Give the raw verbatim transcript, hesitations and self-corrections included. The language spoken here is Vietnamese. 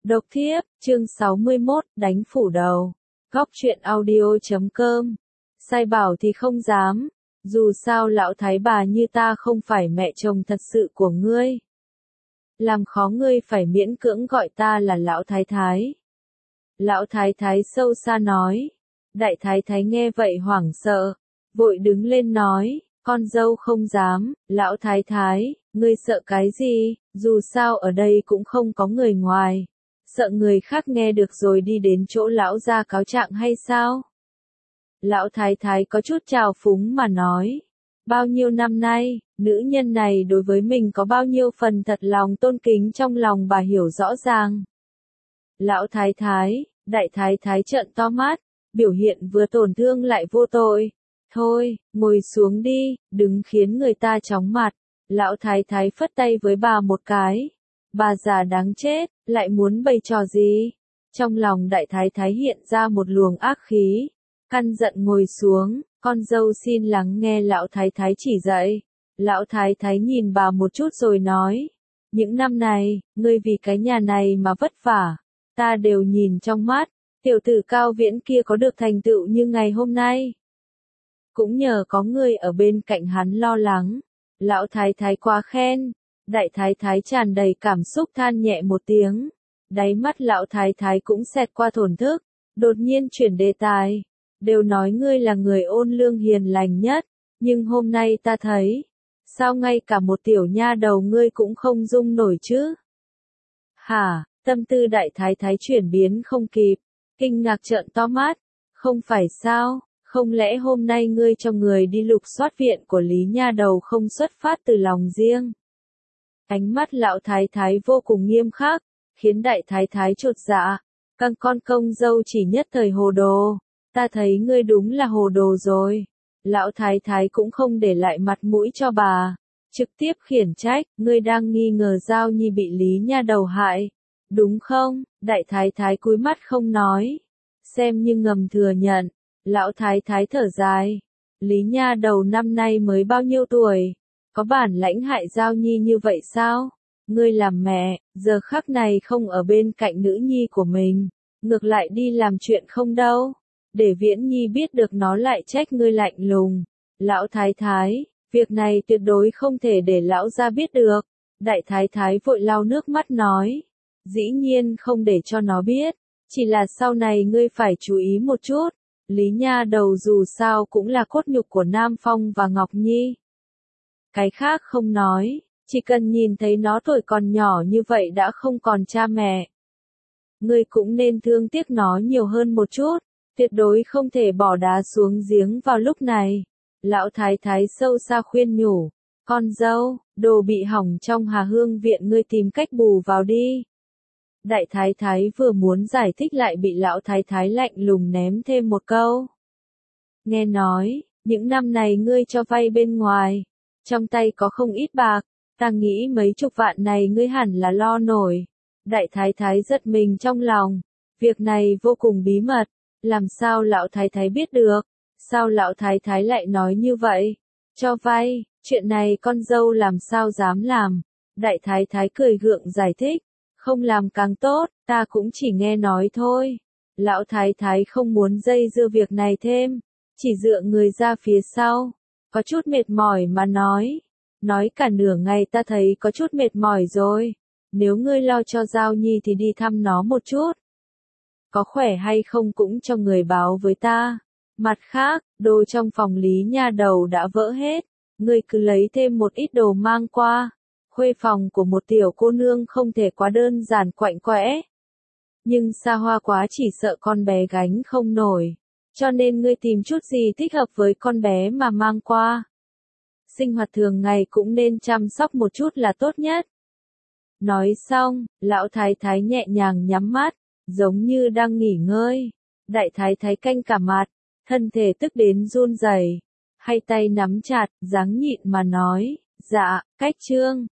Độc thiếp, chương sáu mươi mốt, đánh phủ đầu. Góc truyện audio chấm com. Sai bảo thì không dám. Dù sao lão thái bà như ta không phải mẹ chồng thật sự của ngươi. Làm khó ngươi phải miễn cưỡng gọi ta là lão thái thái. Lão thái thái sâu xa nói. Đại thái thái nghe vậy hoảng sợ. Vội đứng lên nói. Con dâu không dám. Lão thái thái, ngươi sợ cái gì? Dù sao ở đây cũng không có người ngoài. Sợ người khác nghe được rồi đi đến chỗ lão ra cáo trạng hay sao? Lão thái thái có chút trào phúng mà nói. Bao nhiêu năm nay, nữ nhân này đối với mình có bao nhiêu phần thật lòng tôn kính trong lòng bà hiểu rõ ràng. Lão thái thái, đại thái thái trợn to mắt, biểu hiện vừa tổn thương lại vô tội. Thôi, ngồi xuống đi, đừng khiến người ta chóng mặt. Lão thái thái phất tay với bà một cái. Bà già đáng chết, lại muốn bày trò gì? Trong lòng đại thái thái hiện ra một luồng ác khí. Căn giận ngồi xuống, con dâu xin lắng nghe lão thái thái chỉ dạy. Lão thái thái nhìn bà một chút rồi nói. Những năm này, ngươi vì cái nhà này mà vất vả. Ta đều nhìn trong mắt, tiểu tử Cao Viễn kia có được thành tựu như ngày hôm nay. Cũng nhờ có ngươi ở bên cạnh hắn lo lắng. Lão thái thái quá khen. Đại thái thái tràn đầy cảm xúc than nhẹ một tiếng. Đáy mắt lão thái thái cũng xẹt qua thổn thức. Đột nhiên chuyển đề tài. Đều nói ngươi là người ôn lương hiền lành nhất. Nhưng hôm nay ta thấy. Sao ngay cả một tiểu nha đầu ngươi cũng không dung nổi chứ? Hả, tâm tư đại thái thái chuyển biến không kịp. Kinh ngạc trợn to mắt. Không phải sao? Không lẽ hôm nay ngươi cho người đi lục soát viện của Lý nha đầu không xuất phát từ lòng riêng? Ánh mắt lão thái thái vô cùng nghiêm khắc, khiến đại thái thái chột dạ. Các con công dâu chỉ nhất thời hồ đồ. Ta thấy ngươi đúng là hồ đồ rồi. Lão thái thái cũng không để lại mặt mũi cho bà. Trực tiếp khiển trách, ngươi đang nghi ngờ Giao Nhi bị Lý nha đầu hại. Đúng không? Đại thái thái cúi mắt không nói. Xem như ngầm thừa nhận. Lão thái thái thở dài. Lý nha đầu năm nay mới bao nhiêu tuổi? Có bản lãnh hại Giao Nhi như vậy sao? Ngươi làm mẹ, giờ khắc này không ở bên cạnh nữ nhi của mình. Ngược lại đi làm chuyện không đâu. Để Viễn Nhi biết được nó lại trách ngươi lạnh lùng. Lão thái thái, việc này tuyệt đối không thể để lão gia biết được. Đại thái thái vội lau nước mắt nói. Dĩ nhiên không để cho nó biết. Chỉ là sau này ngươi phải chú ý một chút. Lý nha đầu dù sao cũng là cốt nhục của Nam Phong và Ngọc Nhi. Cái khác không nói, chỉ cần nhìn thấy nó tuổi còn nhỏ như vậy đã không còn cha mẹ. Ngươi cũng nên thương tiếc nó nhiều hơn một chút, tuyệt đối không thể bỏ đá xuống giếng vào lúc này. Lão thái thái sâu xa khuyên nhủ, con dâu, đồ bị hỏng trong Hà Hương viện ngươi tìm cách bù vào đi. Đại thái thái vừa muốn giải thích lại bị lão thái thái lạnh lùng ném thêm một câu. Nghe nói, những năm này ngươi cho vay bên ngoài. Trong tay có không ít bạc, ta nghĩ mấy chục vạn này ngươi hẳn là lo nổi. Đại thái thái giật mình trong lòng, việc này vô cùng bí mật, làm sao lão thái thái biết được, sao lão thái thái lại nói như vậy, cho vay, chuyện này con dâu làm sao dám làm. Đại thái thái cười gượng giải thích, không làm càng tốt, ta cũng chỉ nghe nói thôi. Lão thái thái không muốn dây dưa việc này thêm, chỉ dựa người ra phía sau. Có chút mệt mỏi mà nói. Nói cả nửa ngày ta thấy có chút mệt mỏi rồi. Nếu ngươi lo cho Giao Nhi thì đi thăm nó một chút. Có khỏe hay không cũng cho người báo với ta. Mặt khác, đồ trong phòng Lý nha đầu đã vỡ hết. Ngươi cứ lấy thêm một ít đồ mang qua. Khuê phòng của một tiểu cô nương không thể quá đơn giản quạnh quẽ. Nhưng xa hoa quá chỉ sợ con bé gánh không nổi. Cho nên ngươi tìm chút gì thích hợp với con bé mà mang qua. Sinh hoạt thường ngày cũng nên chăm sóc một chút là tốt nhất. Nói xong, lão thái thái nhẹ nhàng nhắm mắt, giống như đang nghỉ ngơi. Đại thái thái canh cả mặt, thân thể tức đến run rẩy, hai tay nắm chặt, dáng nhịn mà nói, dạ, cách chương.